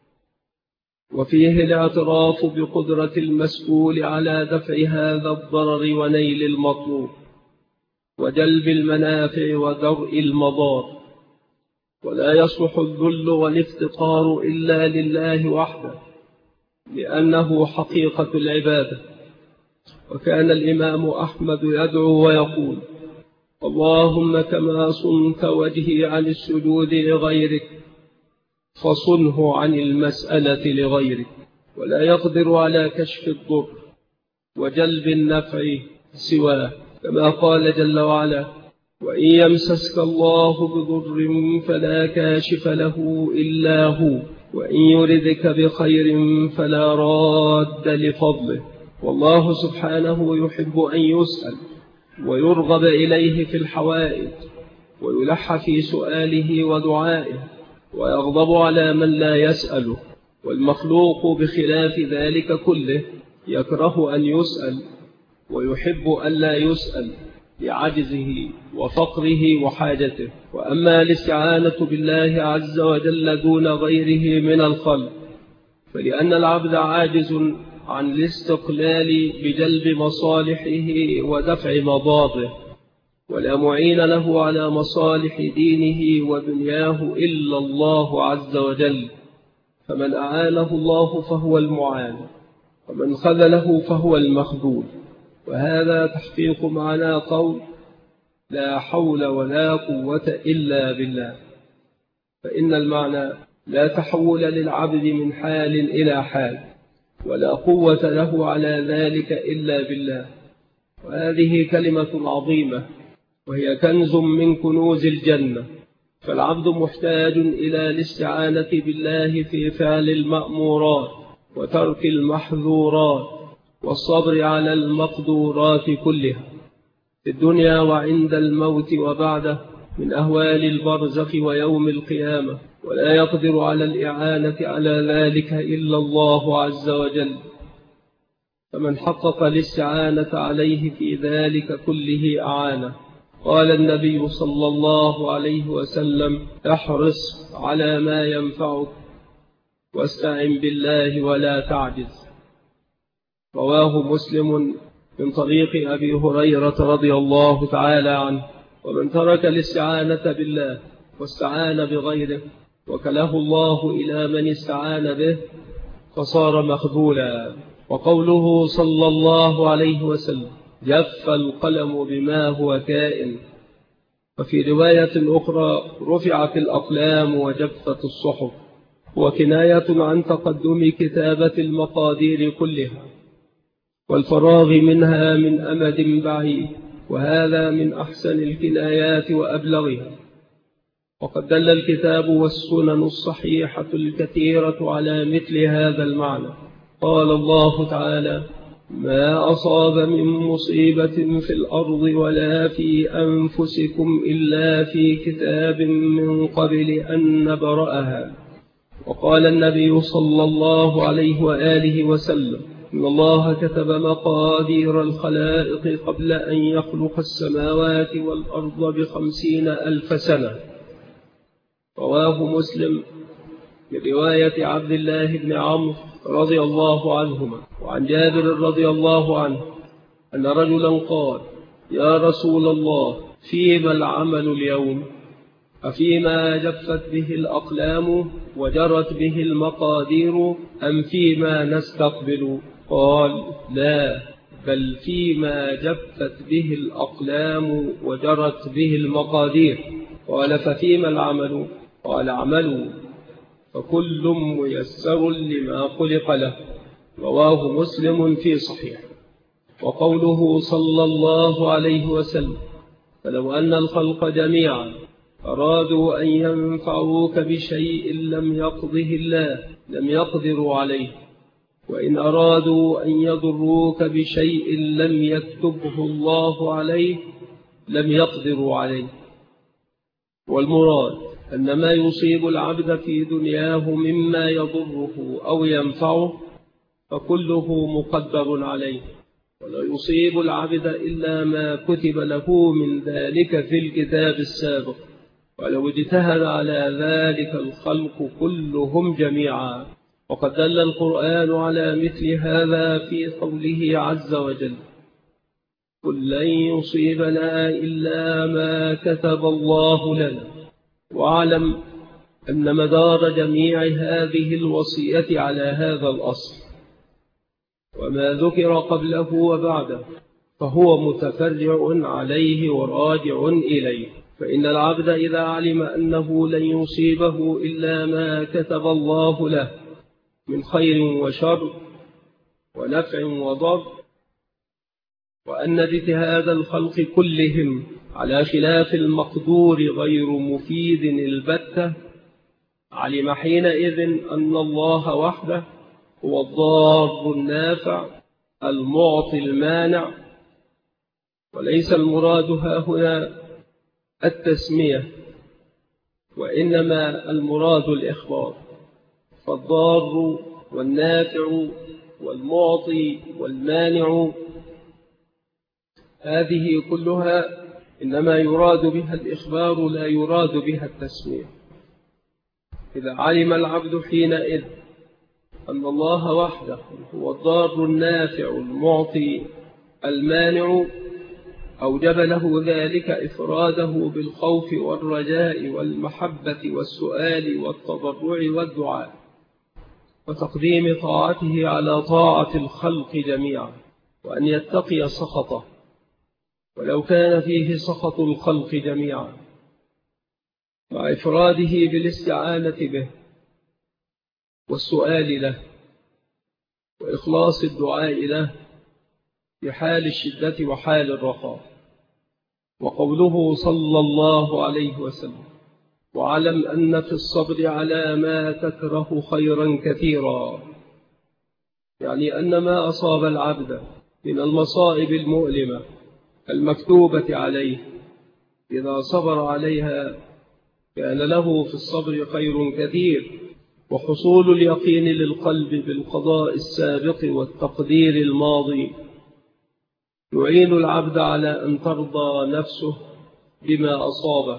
A: وفيه الاعتراف بقدرة المسؤول على دفع هذا الضرر ونيل المطلوب وجلب المنافع ودرء المضار. ولا يصلح الذل والافتقار إلا لله وحده، لأنه حقيقة العبادة. وكان الإمام أحمد يدعو ويقول: اللهم كما صنت وجهي عن السجود لغيرك فصنه عن المسألة لغيرك. ولا يقدر على كشف الضر وجلب النفع سواه، كما قال جل وعلا: وإن يمسسك الله بضر فلا كاشف له إلا هو، وإن يردك بخير فلا راد لفضله. والله سبحانه يحب أن يسأل ويرغب إليه في الحوائج ويلح في سؤاله ودعائه، ويغضب على من لا يسأله. والمخلوق بخلاف ذلك كله يكره أن يسأل ويحب أن لا يسأل لعجزه وفقره وحاجته. وأما الاستعانة بالله عز وجل دون غيره من الخلق فلأن العبد عاجز عن الاستقلال بجلب مصالحه ودفع مضاره، ولا معين له على مصالح دينه ودنياه إلا الله عز وجل، فمن أعانه الله فهو المعان، ومن خذله فهو المخذول. وهذا تحقيق معنى قول لا حول ولا قوة إلا بالله، فإن المعنى لا تحول للعبد من حال إلى حال، ولا قوة له على ذلك إلا بالله. وهذه كلمة عظيمة، وهي كنز من كنوز الجنة. فالعبد محتاج إلى الاستعانة بالله في فعل المأمورات وترك المحظورات والصبر على المقدورات كلها في الدنيا وعند الموت وبعده من أهوال البرزخ ويوم القيامة، ولا يقدر على الإعانة على ذلك إلا الله عز وجل. فمن حقق الاستعانة عليه في ذلك كله أعانه. قال النبي صلى الله عليه وسلم: احرص على ما ينفعك واستعن بالله ولا تعجز. رواه مسلم من طريق أبي هريرة رضي الله تعالى عنه. ومن ترك الاستعانة بالله واستعان بغيره وكله الله إلى من استعان به فصار مخذولا. وقوله صلى الله عليه وسلم: جف القلم بما هو كائن. وفي رواية أخرى: رفعت الأقلام وجفت الصحف، وكناية عن تقدم كتابة المقادير كلها والفراغ منها من أمد بعيد، وهذا من أحسن الكنايات وأبلغها. وقد دل الكتاب والسنن الصحيحة الكثيرة على مثل هذا المعنى. قال الله تعالى: ما أصاب من مصيبة في الأرض ولا في أنفسكم إلا في كتاب من قبل أن نبرأها. وقال النبي صلى الله عليه وآله وسلم: إن الله كتب مقادير الخلائق قبل أن يخلق السماوات والأرض ب50,000 سنة. رواه مسلم من رواية عبد الله بن عمرو رضي الله عنهما وعن جابر رضي الله عنه أن رجلا قال: يا رسول الله، فيما العمل اليوم؟ أفيما جفت به الأقلام وجرت به المقادير أم فيما نستقبل؟ قال: لا، بل فيما جفت به الأقلام وجرت به المقادير. قال: ففيما العمل؟ قال: اعملوا فكل ميسر لما خلق له. رواه مسلم في صحيح. وقوله صلى الله عليه وسلم: فلو أن الخلق جميعا أرادوا أن ينفعوك بشيء لم يقضه الله لم يقدروا عليه، وإن أرادوا أن يضروك بشيء لم يكتبه الله عليه لم يقدروا عليه. والمراد أن ما يصيب العبد في دنياه مما يضره أو ينفعه فكله مقدر عليه، ولا يصيب العبد إلا ما كتب له من ذلك في الكتاب السابق، ولو اجتهد على ذلك الخلق كلهم جميعا. وقد دل القرآن على مثل هذا في قوله عز وجل: قل لن يصيبنا إلا ما كتب الله لنا. واعلم أن مدار جميع هذه الوصية على هذا الأصل، وما ذكر قبله وبعده فهو متفرع عليه وراجع إليه. فإن العبد إذا علم أنه لن يصيبه إلا ما كتب الله له من خير وشر ونفع وضر، وأن اجتهاد الخلق كلهم على خلاف المقدور غير مفيد البتة، علم حينئذ أن الله وحده هو الضار النافع المعطي المانع، وليس المراد هنا التسمية، وإنما المراد الإخبار. فالضار والنافع والمعطي والمانع هذه كلها إنما يراد بها الإخبار لا يراد بها التسمية. إذا علم العبد حينئذ أن الله وحده هو الضار النافع المعطي المانع، أوجب له ذلك إفراده بالخوف والرجاء والمحبة والسؤال والتضرع والدعاء، وتقديم طاعته على طاعة الخلق جميعا، وأن يتقي سخطه ولو كان فيه سخط الخلق جميعا، مع إفراده بالاستعانة به والسؤال له وإخلاص الدعاء له في حال الشدة وحال الرخاء. وقوله صلى الله عليه وسلم: واعلم أن في الصبر على ما تكره خيرا كثيرا، يعني أن ما أصاب العبد من المصائب المؤلمة المكتوبة عليه إذا صبر عليها كان له في الصبر خير كثير، وحصول اليقين للقلب بالقضاء السابق والتقدير الماضي يعين العبد على أن ترضى نفسه بما أصابه.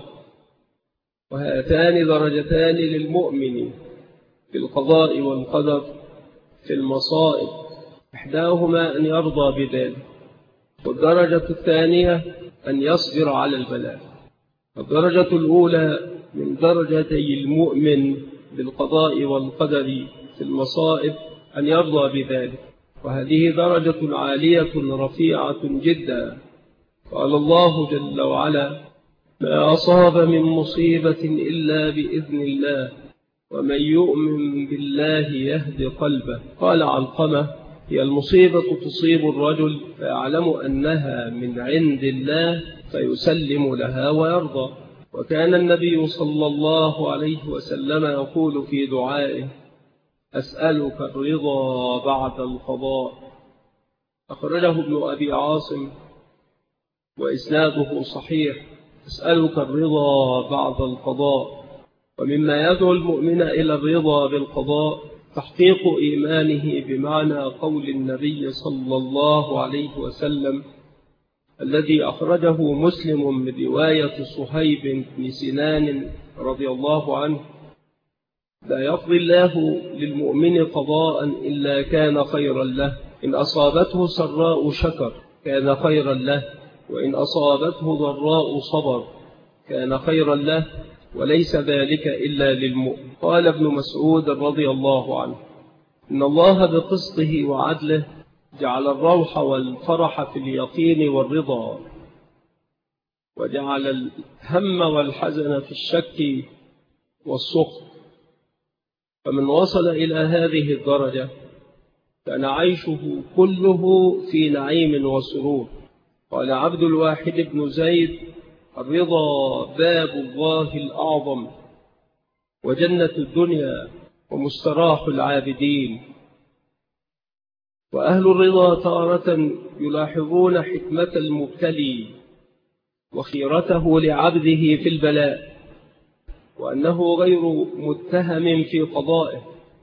A: وهاتان درجتان للمؤمن في القضاء والقدر في المصائب، إحداهما أن يرضى بذلك، والدرجة الثانية أن يصبر على البلاء. الدرجة الأولى من درجتي المؤمن بالقضاء والقدر في المصائب أن يرضى بذلك، وهذه درجة عالية رفيعة جدا. قال الله جل وعلا: ما أصاب من مصيبة إلا بإذن الله ومن يؤمن بالله يهد قلبه. قال علقمة: هي المصيبة تصيب الرجل فيعلم أنها من عند الله فيسلم لها ويرضى. وكان النبي صلى الله عليه وسلم يقول في دعائه: أسألك الرضا بعد القضاء. أخرجه ابن أبي عاصم وإسناده صحيح. أسألك الرضا بعد القضاء. ومما يدعو المؤمن إلى الرضا بالقضاء تحقيق إيمانه بمعنى قول النبي صلى الله عليه وسلم الذي أخرجه مسلم من رواية صهيب بن سنان رضي الله عنه: لا يقضي الله للمؤمن قضاء إلا كان خيرا له، إن أصابته سراء شكر كان خيرا له، وإن أصابته ضراء صبر كان خيرا له، وليس ذلك إلا للمؤمن. قال ابن مسعود رضي الله عنه: إن الله بقسطه وعدله جعل الروح والفرح في اليقين والرضا، وجعل الهم والحزن في الشك والسخط. فمن وصل إلى هذه الدرجة كان عيشه كله في نعيم وسرور. قال عبد الواحد بن زيد: الرضا باب الله الأعظم وجنة الدنيا ومستراح العابدين. وأهل الرضا تارة يلاحظون حكمة المبتلي وخيرته لعبده في البلاء، وأنه غير متهم في قضائه،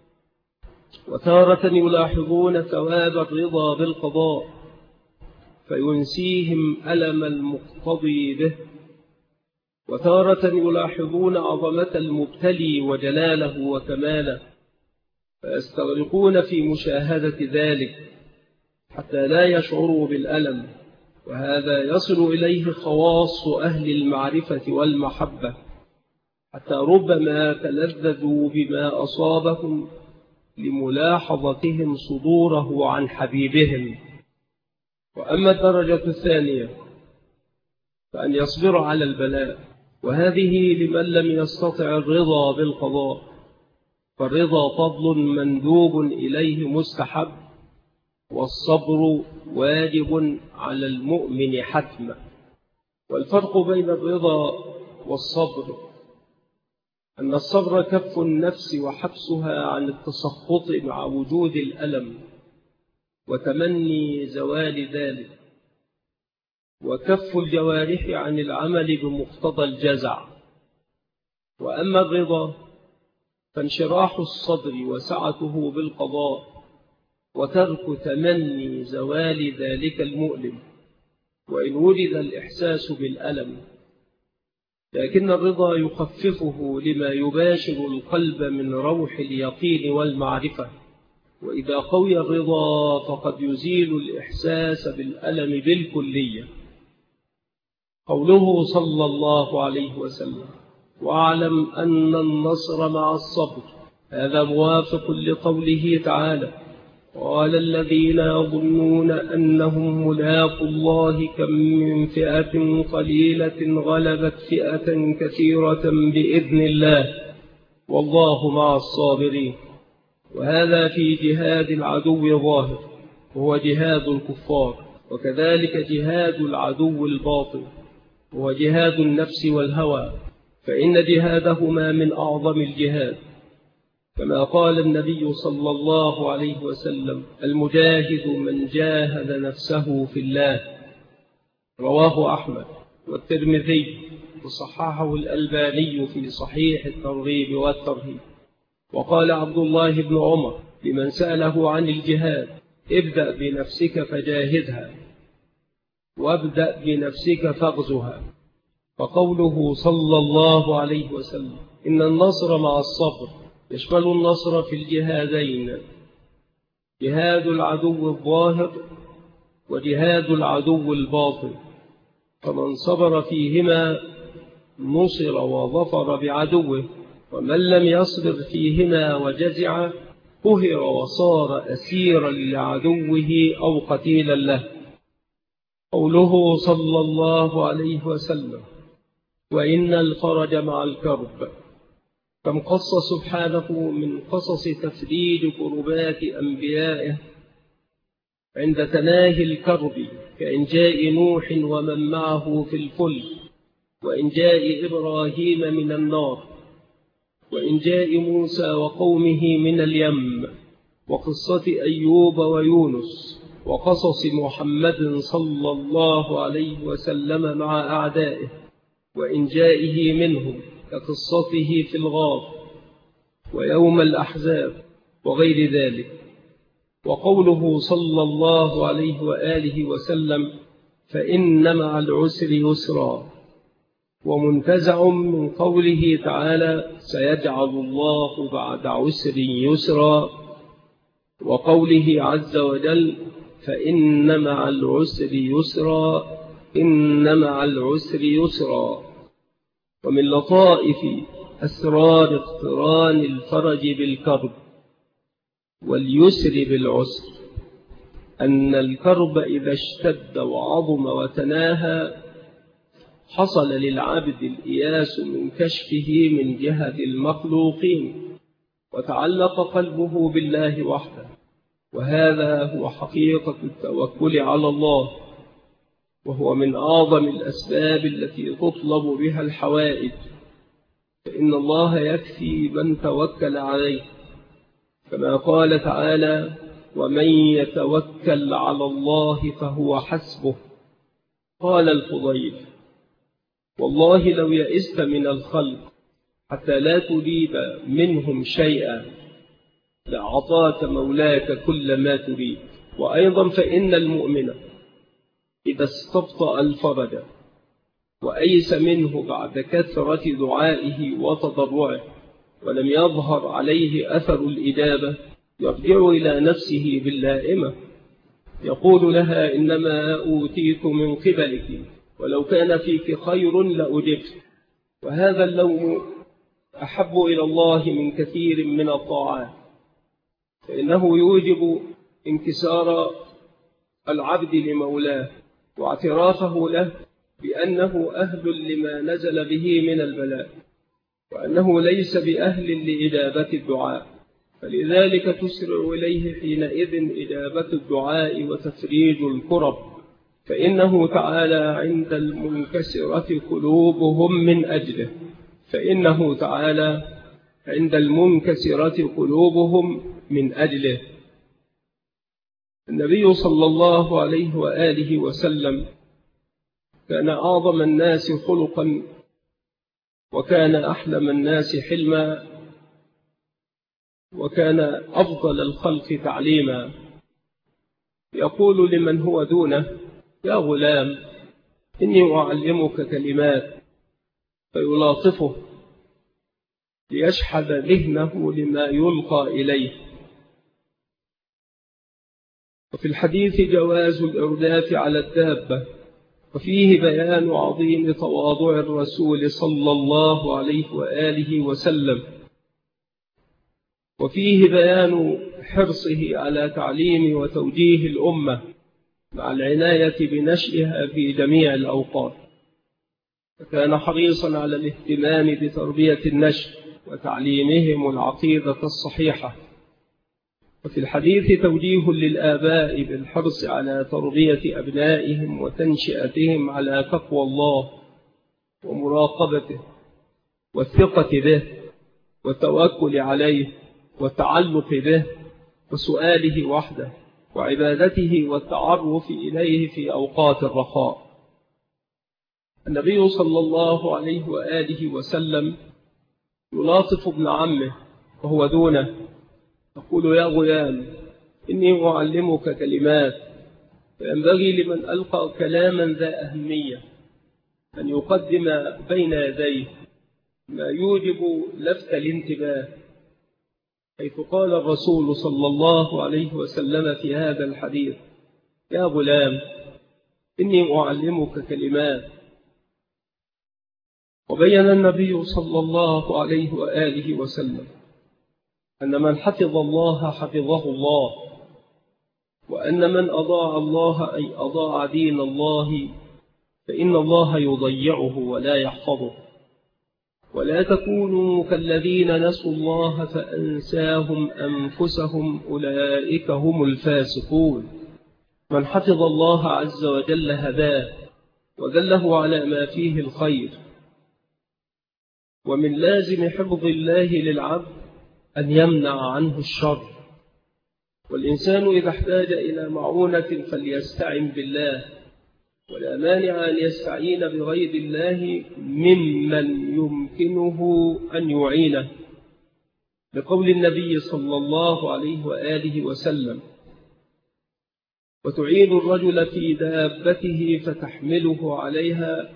A: وتارة يلاحظون ثواب الرضا بالقضاء فينسيهم ألم المقتضي به، وتارة يلاحظون عظمة المبتلي وجلاله وكماله فيستغرقون في مشاهدة ذلك حتى لا يشعروا بالألم. وهذا يصل إليه خواص أهل المعرفة والمحبة، حتى ربما تلذذوا بما أصابهم لملاحظتهم صدوره عن حبيبهم. وأما الدرجة الثانية فأن يصبر على البلاء، وهذه لمن لم يستطع الرضا بالقضاء، فالرضا فضل مندوب إليه مستحب، والصبر واجب على المؤمن حتما. والفرق بين الرضا والصبر أن الصبر كف النفس وحبسها عن التسخط مع وجود الألم وتمني زوال ذلك، وكف الجوارح عن العمل بمقتضى الجزع. وأما الرضا فانشراح الصدر وسعته بالقضاء وترك تمني زوال ذلك المؤلم وإن وجد الإحساس بالألم، لكن الرضا يخففه لما يباشر القلب من روح اليقين والمعرفة وإذا قوي الرضا فقد يزيل الإحساس بالألم بالكلية. قوله صلى الله عليه وسلم: واعلم أن النصر مع الصبر، هذا موافق لقوله تعالى: قال الذين يظنون أنهم ملاقوا الله كم من فئة قليلة غلبت فئة كثيرة بإذن الله والله مع الصابرين. وهذا في جهاد العدو ظاهر، وهو جهاد الكفار، وكذلك جهاد العدو الباطن، وهو جهاد النفس والهوى، فإن جهادهما من أعظم الجهاد، كما قال النبي صلى الله عليه وسلم: المجاهد من جاهد نفسه في الله. رواه أحمد والترمذي وصححه الألباني في صحيح الترغيب والترهيب. وقال عبد الله بن عمر لمن سأله عن الجهاد: ابدأ بنفسك فجاهدها، وابدأ بنفسك فاغزها. فقوله صلى الله عليه وسلم: إن النصر مع الصبر يشمل النصر في الجهادين، جهاد العدو الظاهر وجهاد العدو الباطن، فمن صبر فيهما نصر وظفر بعدوه، ومن لم يصبر فيهما وجزع قهر وصار أسيرا لعدوه أو قتيلا له. قوله صلى الله عليه وسلم: وإن الفرج مع الكرب، كم قص سبحانه من قصص تفريج كربات أنبيائه عند تناهي الكرب، كإنجاء نوح ومن معه في الفلك، وإنجاء إبراهيم من النار، وإنجاء موسى وقومه من اليم، وقصة أيوب ويونس، وقصص محمد صلى الله عليه وسلم مع أعدائه وإنجائه منهم، كقصته في الغار ويوم الأحزاب وغير ذلك. وقوله صلى الله عليه وآله وسلم: فإن مع العسر يسرا، ومنتزع من قوله تعالى: سيجعل الله بعد عسر يسرا، وقوله عز وجل: فإن مع العسر يسرا، إن مع العسر يسرا. ومن لطائف أسرار اقتران الفرج بالكرب واليسر بالعسر أن الكرب إذا اشتد وعظم وتناهى حصل للعبد الإياس من كشفه من جهة المخلوقين، وتعلق قلبه بالله وحده، وهذا هو حقيقة التوكل على الله، وهو من أعظم الأسباب التي تطلب بها الحوائج، فإن الله يكفي من توكل عليه، كما قال تعالى: ومن يتوكل على الله فهو حسبه. قال الفضيل: والله لو يئست من الخلق حتى لا تريد منهم شيئا لأعطاك مولاك كل ما تريد. وأيضا فإن المؤمن إذا استبطأ الفرج وأيس منه بعد كثرة دعائه وتضرعه ولم يظهر عليه أثر الإجابة يرجع إلى نفسه باللائمة، يقول لها: إنما أوتيت من قبلك، ولو كان فيك خير لأجبت. وهذا اللوم أحب إلى الله من كثير من الطاعات، فإنه يوجب انكسار العبد لمولاه واعترافه له بأنه أهل لما نزل به من البلاء، وأنه ليس بأهل لإجابة الدعاء، فلذلك تسرع إليه حينئذ إجابة الدعاء وتفريج الكرب، فإنه تعالى عند المنكسرة قلوبهم من أجله، فإنه تعالى عند المنكسرة قلوبهم من أجله. النبي صلى الله عليه وآله وسلم كان أعظم الناس خلقا، وكان أحلم الناس حلما، وكان أفضل الخلق تعليما. يقول لمن هو دونه: يا غلام إني أعلمك كلمات، فيلاطفه ليشحذ ذهنه لما يلقى إليه. وفي الحديث جواز الإرداف على الدابة، وفيه بيان عظيم تواضع الرسول صلى الله عليه وآله وسلم، وفيه بيان حرصه على تعليم وتوجيه الأمة مع العناية بنشئها في جميع الأوقات، فكان حريصا على الاهتمام بتربية النشء وتعليمهم العقيدة الصحيحة. وفي الحديث توجيه للآباء بالحرص على تربية أبنائهم وتنشئتهم على تقوى الله ومراقبته والثقة به والتوكل عليه والتعلق به وسؤاله وحده وعبادته والتعرف إليه في أوقات الرخاء. النبي صلى الله عليه وآله وسلم يلاطف ابن عمه وهو دونه، يقول: يا غلام، إني أعلمك كلمات، فينبغي لمن ألقى كلاما ذا أهمية أن يقدم بين يديه ما يوجب لفت الانتباه، حيث قال الرسول صلى الله عليه وسلم في هذا الحديث: يا غلام، إني أعلمك كلمات. وبين النبي صلى الله عليه وآله وسلم أن من حفظ الله حفظه الله، وأن من أضاع الله أي أضاع دين الله فإن الله يضيعه ولا يحفظه. ولا تكونوا كالذين نسوا الله فأنساهم أنفسهم أولئك هم الفاسقون. من حفظ الله عز وجل هداه ودله على ما فيه الخير. ومن لازم حفظ الله للعبد أن يمنع عنه الشر، والإنسان إذا احتاج إلى معونة فليستعن بالله، ولا مانع أن يستعين بغير الله ممن يمكنه أن يعينه، بقول النبي صلى الله عليه وآله وسلم: وتعين الرجل في دابته فتحمله عليها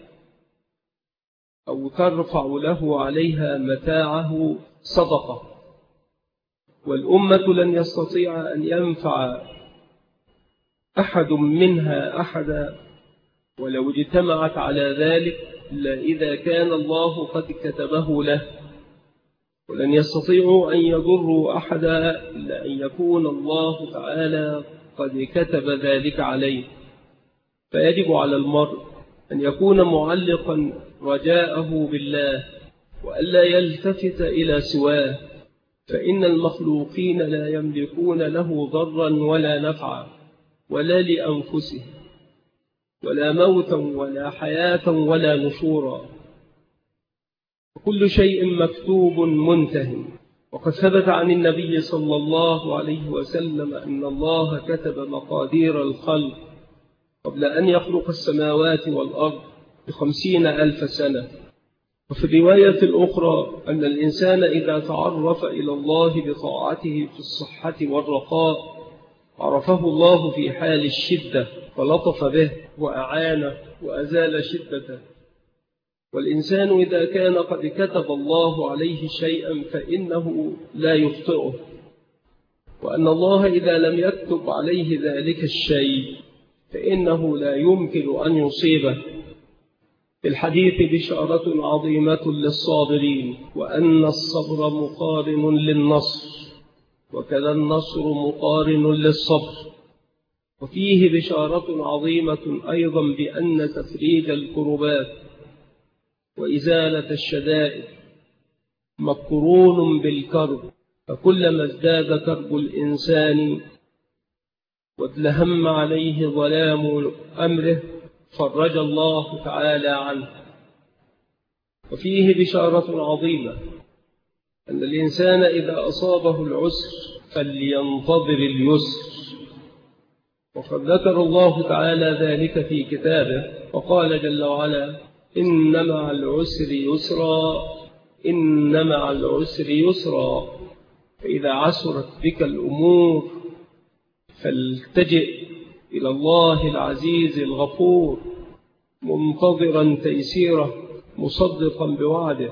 A: أو ترفع له عليها متاعه صدقة. والأمة لن يستطيع أن ينفع أحد منها أحدا ولو اجتمعت على ذلك إلا إذا كان الله قد كتبه له، ولن يستطيعوا أن يضروا أحدا إلا أن يكون الله تعالى قد كتب ذلك عليه. فيجب على المرء أن يكون معلقا رجاءه بالله وألا يلتفت إلى سواه، فإن المخلوقين لا يملكون له ضرا ولا نفعا ولا لأنفسهم، ولا موتا ولا حياة ولا نشورا، وكل شيء مكتوب منتهٍ. وقد ثبت عن النبي صلى الله عليه وسلم أن الله كتب مقادير الخلق قبل أن يخلق السماوات والأرض ب50,000 سنة. وفي الرواية الأخرى أن الإنسان إذا تعرف إلى الله بطاعته في الصحة والرخاء عرفه الله في حال الشدة فلطف به وأعانه وأزال شدته. والإنسان إذا كان قد كتب الله عليه شيئا فإنه لا يخطئه، وأن الله إذا لم يكتب عليه ذلك الشيء فإنه لا يمكن أن يصيبه. في الحديث بشارة عظيمة للصابرين، وأن الصبر مقارن للنصر، وكذا النصر مقارن للصبر. وفيه بشارة عظيمة أيضا بأن تفريج الكربات وإزالة الشدائد مقرون بالكرب، فكلما ازداد كرب الإنسان وادلهم عليه ظلام أمره فرج الله تعالى عنه. وفيه بشارة عظيمة أن الإنسان إذا أصابه العسر فلينتظر اليسر، وقد ذكر الله تعالى ذلك في كتابه، وقال جل وعلا: إن مع العسر يسرا، إن مع العسر يسرا، فإذا عسرت بك الأمور فالتجئ إلى الله العزيز الغفور منتظرا تيسيره مصدقا بوعده.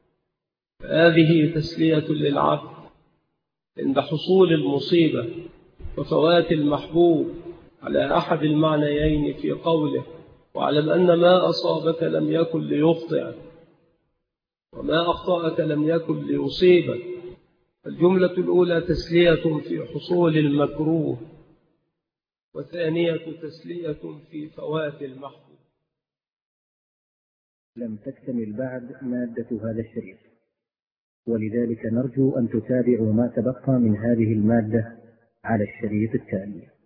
A: هذه تسلية للعبد عند حصول المصيبة، وفوات المحبوب على أحد المعنيين في قوله: واعلم أن ما أصابك لم يكن ليخطئك وما أخطأك لم يكن ليصيبك. الجملة الأولى تسلية في حصول المكروه، والثانية تسلية في فوات المحبوب.
B: لم تكتمل بعد مادة هذا الشريط، ولذلك نرجو أن تتابعوا ما تبقى من هذه المادة على الشريط التالي.